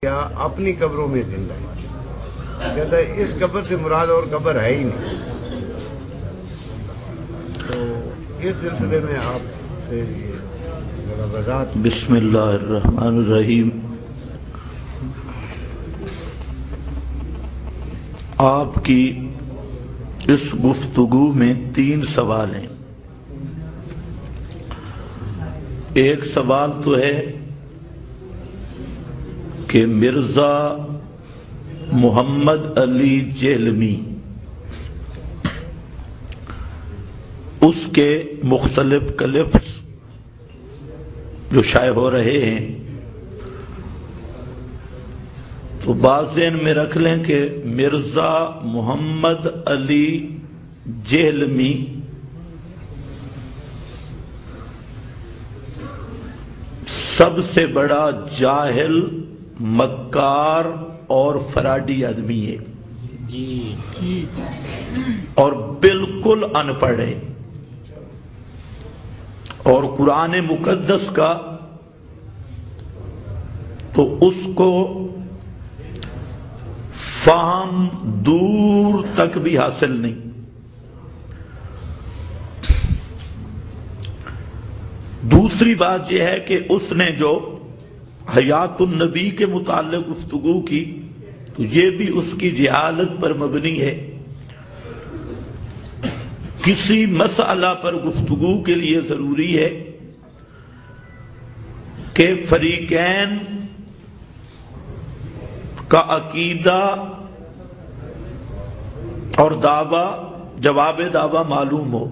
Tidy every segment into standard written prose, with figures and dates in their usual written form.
کیا اپنی قبروں میں زندہ ہے؟ کہتا ہے اس قبر سے مراد اور قبر ہے ہی نہیں. تو اس سلسلے میں آپ سے ذرا وضاحت. بسم اللہ الرحمن الرحیم. آپ کی اس گفتگو میں 3 سوال ہیں. ایک سوال تو ہے کہ مرزا محمد علی جہلمی اس کے مختلف کلپس جو شائع ہو رہے ہیں تو بات ذہن میں رکھ لیں کہ مرزا محمد علی جہلمی سب سے بڑا جاہل، مکار اور فراڈی آدمی ہے اور بالکل ان پڑھ ہے. اور قرآن مقدس کا تو اس کو فہم دور تک بھی حاصل نہیں. دوسری بات یہ ہے کہ اس نے جو حیات النبی کے متعلق گفتگو کی تو یہ بھی اس کی جہالت پر مبنی ہے. کسی مسئلہ پر گفتگو کے لیے ضروری ہے کہ فریقین کا عقیدہ اور دعویٰ، جواب دعویٰ معلوم ہو.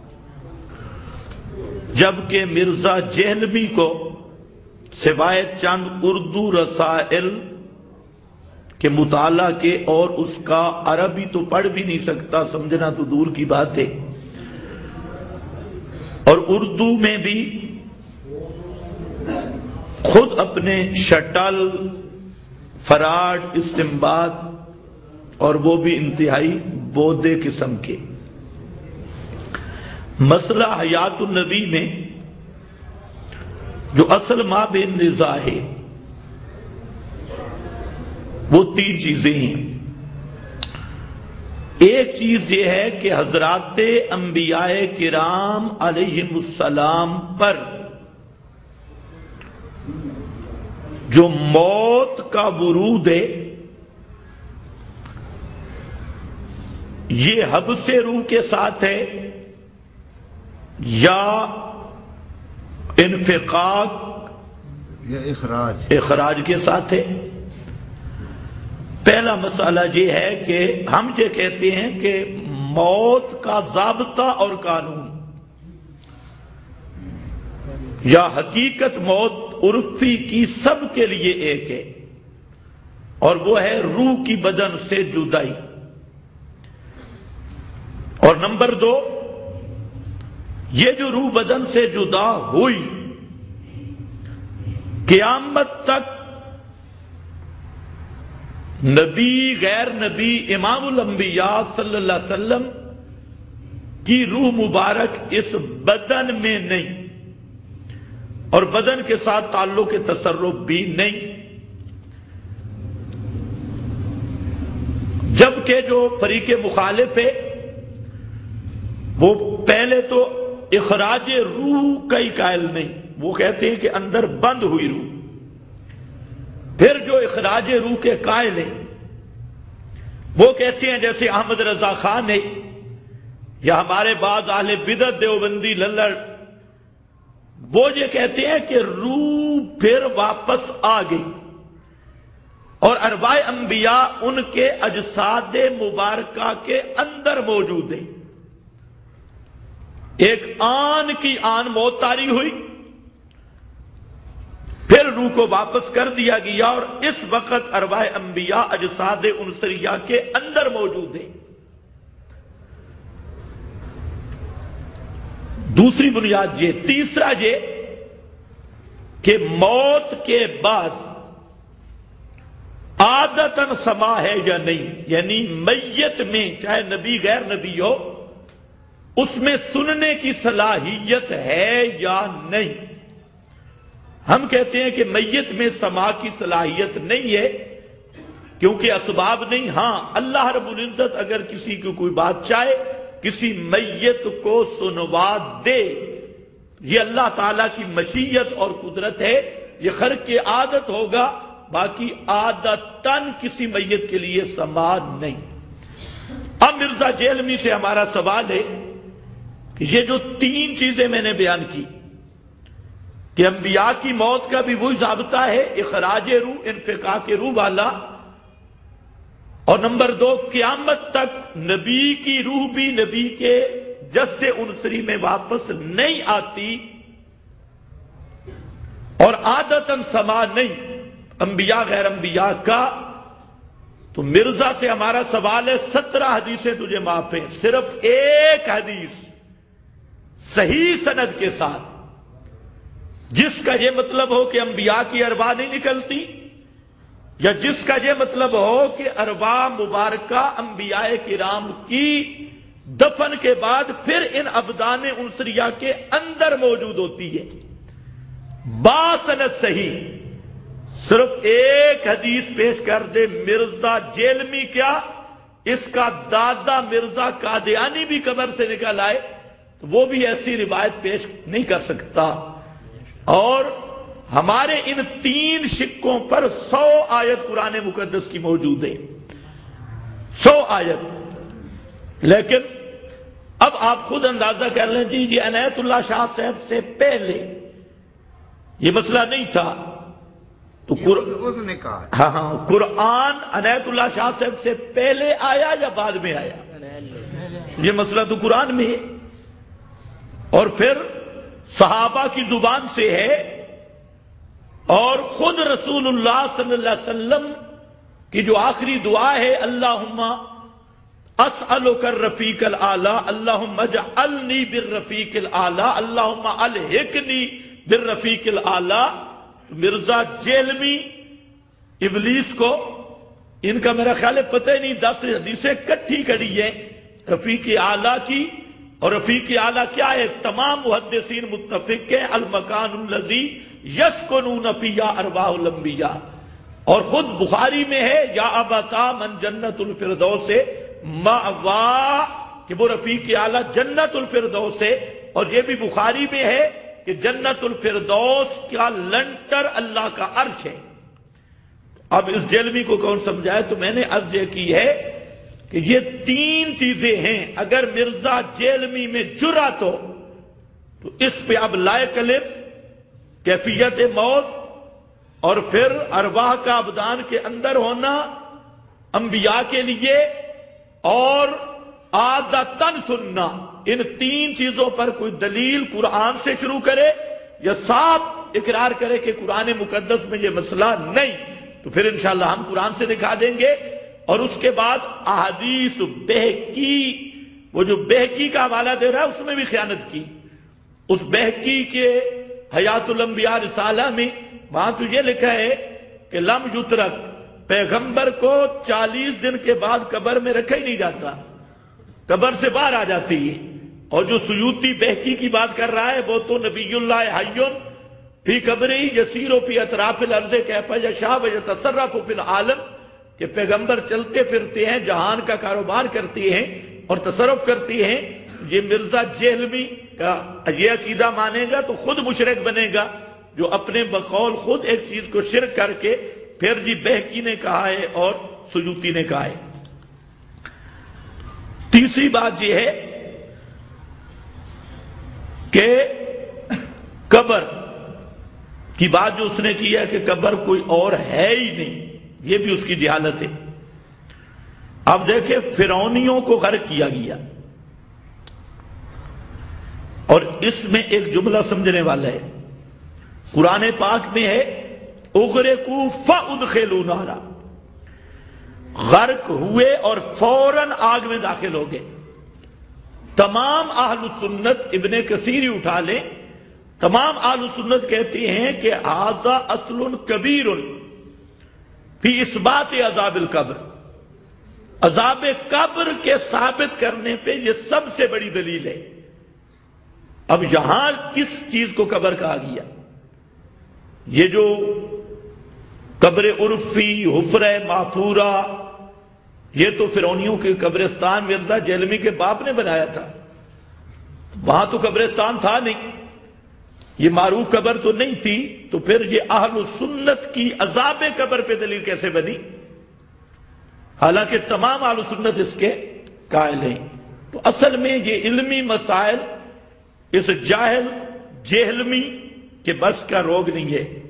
جبکہ مرزا جہلمی کو سوائے چند اردو رسائل کے مطالعہ کے اور اس کا عربی تو پڑھ بھی نہیں سکتا، سمجھنا تو دور کی بات ہے. اور اردو میں بھی خود اپنے شٹل، فراڈ، استنباط اور وہ بھی انتہائی بودے قسم کے. مسئلہ حیات النبی میں جو اصل مابین نزاع ہے وہ 3 چیزیں ہیں. ایک چیز یہ ہے کہ حضرات انبیاء کرام علیہم السلام پر جو موت کا ورود ہے یہ حبس روح کے ساتھ ہے یا انفقاق یا اخراج کے ساتھ ہے. پہلا مسئلہ یہ ہے کہ ہم یہ کہتے ہیں کہ موت کا ضابطہ اور قانون یا حقیقت موت عرفی کی سب کے لیے ایک ہے اور وہ ہے روح کی بدن سے جدائی. اور نمبر 2، یہ جو روح بدن سے جدا ہوئی قیامت تک نبی، غیر نبی، امام الانبیاء صلی اللہ علیہ وسلم کی روح مبارک اس بدن میں نہیں اور بدن کے ساتھ تعلق تصرف بھی نہیں. جبکہ جو فریق مخالف ہے وہ پہلے تو اخراج روح کا ہی قائل نہیں، وہ کہتے ہیں کہ اندر بند ہوئی روح. پھر جو اخراج روح کے قائل ہیں وہ کہتے ہیں جیسے احمد رضا خان ہے یا ہمارے بعض اہل بدعت دیوبندی للڑ، وہ یہ کہتے ہیں کہ روح پھر واپس آ گئی اور ارواح انبیاء ان کے اجساد مبارکہ کے اندر موجود ہیں. ایک آن کی آن موت طاری ہوئی، پھر روح کو واپس کر دیا گیا اور اس وقت ارواح انبیاء اجساد عنصریہ کے اندر موجود ہیں. دوسری بنیاد یہ. تیسرا یہ کہ موت کے بعد عادتاً سما ہے یا نہیں، یعنی میت میں چاہے نبی غیر نبی ہو اس میں سننے کی صلاحیت ہے یا نہیں. ہم کہتے ہیں کہ میت میں سماع کی صلاحیت نہیں ہے کیونکہ اسباب نہیں. ہاں اللہ رب العزت اگر کسی کو کوئی بات چاہے کسی میت کو سنوا دے، یہ اللہ تعالیٰ کی مشیت اور قدرت ہے، یہ خرق کی عادت ہوگا، باقی عادتاً کسی میت کے لیے سماع نہیں. اب مرزا جیلمی سے ہمارا سوال ہے کہ یہ جو 3 چیزیں میں نے بیان کی کہ انبیاء کی موت کا بھی وہی ضابطہ ہے، اخراج روح، انفقاق روح والا، اور نمبر 2 قیامت تک نبی کی روح بھی نبی کے جسد عنصری میں واپس نہیں آتی اور عادتاً سماع نہیں انبیاء غیر انبیاء کا. تو مرزا سے ہمارا سوال ہے 17 حدیثیں تجھے معاف ہیں، صرف ایک حدیث صحیح سند کے ساتھ جس کا یہ مطلب ہو کہ انبیاء کی ارواح نہیں نکلتی، یا جس کا یہ مطلب ہو کہ ارواح مبارکہ انبیاء کرام کی دفن کے بعد پھر ان ابدان عنصریہ کے اندر موجود ہوتی ہے. باسند صحیح صرف ایک حدیث پیش کر دے مرزا جیلمی کیا اس کا دادا مرزا قادیانی بھی قبر سے نکل آئے تو وہ بھی ایسی روایت پیش نہیں کر سکتا. اور ہمارے ان 3 سکوں پر 100 آیت قرآن مقدس کی موجود ہے، 100 آیت. لیکن اب آپ خود اندازہ کر لیں جی عنایت اللہ شاہ صاحب سے پہلے یہ مسئلہ نہیں تھا تو اس نے کہا ہاں قرآن عنایت اللہ شاہ صاحب سے پہلے آیا یا بعد میں آیا؟ یہ مسئلہ تو قرآن میں ہے اور پھر صحابہ کی زبان سے ہے اور خود رسول اللہ صلی اللہ علیہ وسلم کی جو آخری دعا ہے اللہم اسألک الرفیق الاعلی اللہم اجعلنی بالرفیق الاعلی اللہم الحقنی بالرفیق الاعلی. مرزا جیلمی ابلیس کو ان کا میرا خیال ہے پتہ ہی نہیں 10 حدیثیں کٹھی کری ہیں رفیق اعلی کی. اور رفیق اعلی کیا ہے؟ تمام محدثین متفق ہیں المکان الذی یسکنون فیہ ارواح الانبیاء. اور خود بخاری میں ہے یا ابتا من جنت الفردوس مأوا کہ وہ رفیق اعلی جنت الفردوس ہے. اور یہ بھی بخاری میں ہے کہ جنت الفردوس کا لنٹر اللہ کا عرش ہے. اب اس جیلمی کو کون سمجھائے؟ تو میں نے عرض یہ کی ہے کہ یہ 3 چیزیں ہیں. اگر مرزا جیلمی میں جرأت ہو تو اس پہ اب لائق علم کیفیت موت اور پھر ارواح کا ابدان کے اندر ہونا انبیاء کے لیے اور عادتاً سننا، ان 3 چیزوں پر کوئی دلیل قرآن سے شروع کرے یا صاف اقرار کرے کہ قرآن مقدس میں یہ مسئلہ نہیں تو پھر انشاءاللہ ہم قرآن سے دکھا دیں گے. اور اس کے بعد احادیث بہقی، وہ جو بہقی کا حوالہ دے رہا ہے اس میں بھی خیانت کی. اس بہقی کے حیات الانبیاء رسالہ میں وہاں تو یہ لکھا ہے کہ لم یترک، پیغمبر کو 40 دن کے بعد قبر میں رکھا ہی نہیں جاتا، قبر سے باہر آ جاتی ہے. اور جو سیوطی بہقی کی بات کر رہا ہے وہ تو نبی اللہ حیٌ فی قبری یسیر فی اطراف الارض کیف یشاء ویتصرف فی العالم کہ پیغمبر چلتے پھرتے ہیں، جہان کا کاروبار کرتے ہیں اور تصرف کرتے ہیں. یہ مرزا جیلمی کا یہ عقیدہ مانے گا تو خود مشرک بنے گا جو اپنے بقول خود ایک چیز کو شرک کر کے پھر جی بہقی نے کہا ہے اور سیوطی نے کہا ہے. تیسری بات یہ ہے کہ قبر کی بات جو اس نے کی ہے کہ قبر کوئی اور ہے ہی نہیں، یہ بھی اس کی جہالت ہے. اب دیکھیں فرعونیوں کو غرق کیا گیا اور اس میں ایک جملہ سمجھنے والا ہے. قرآن پاک میں ہے اغرقوا فادخلوا نارا، غرق ہوئے اور فوراً آگ میں داخل ہو گئے. تمام اہل سنت ابن کثیر اٹھا لیں، تمام اہل سنت کہتے ہیں کہ ھذا اصل کبیر فی اثبات عذاب القبر، عذاب قبر کے ثابت کرنے پہ یہ سب سے بڑی دلیل ہے. اب یہاں کس چیز کو قبر کہا گیا؟ یہ جو قبر عرفی، حفرہ محفورہ، یہ تو فرعونیوں کے قبرستان مرزا جہلمی کے باپ نے بنایا تھا، وہاں تو قبرستان تھا نہیں، یہ معروف قبر تو نہیں تھی، تو پھر یہ اہل سنت کی عذاب قبر پہ دلیل کیسے بنی؟ حالانکہ تمام اہل سنت اس کے قائل ہیں۔ تو اصل میں یہ علمی مسائل اس جاہل جہلمی کے بس کا روگ نہیں ہے۔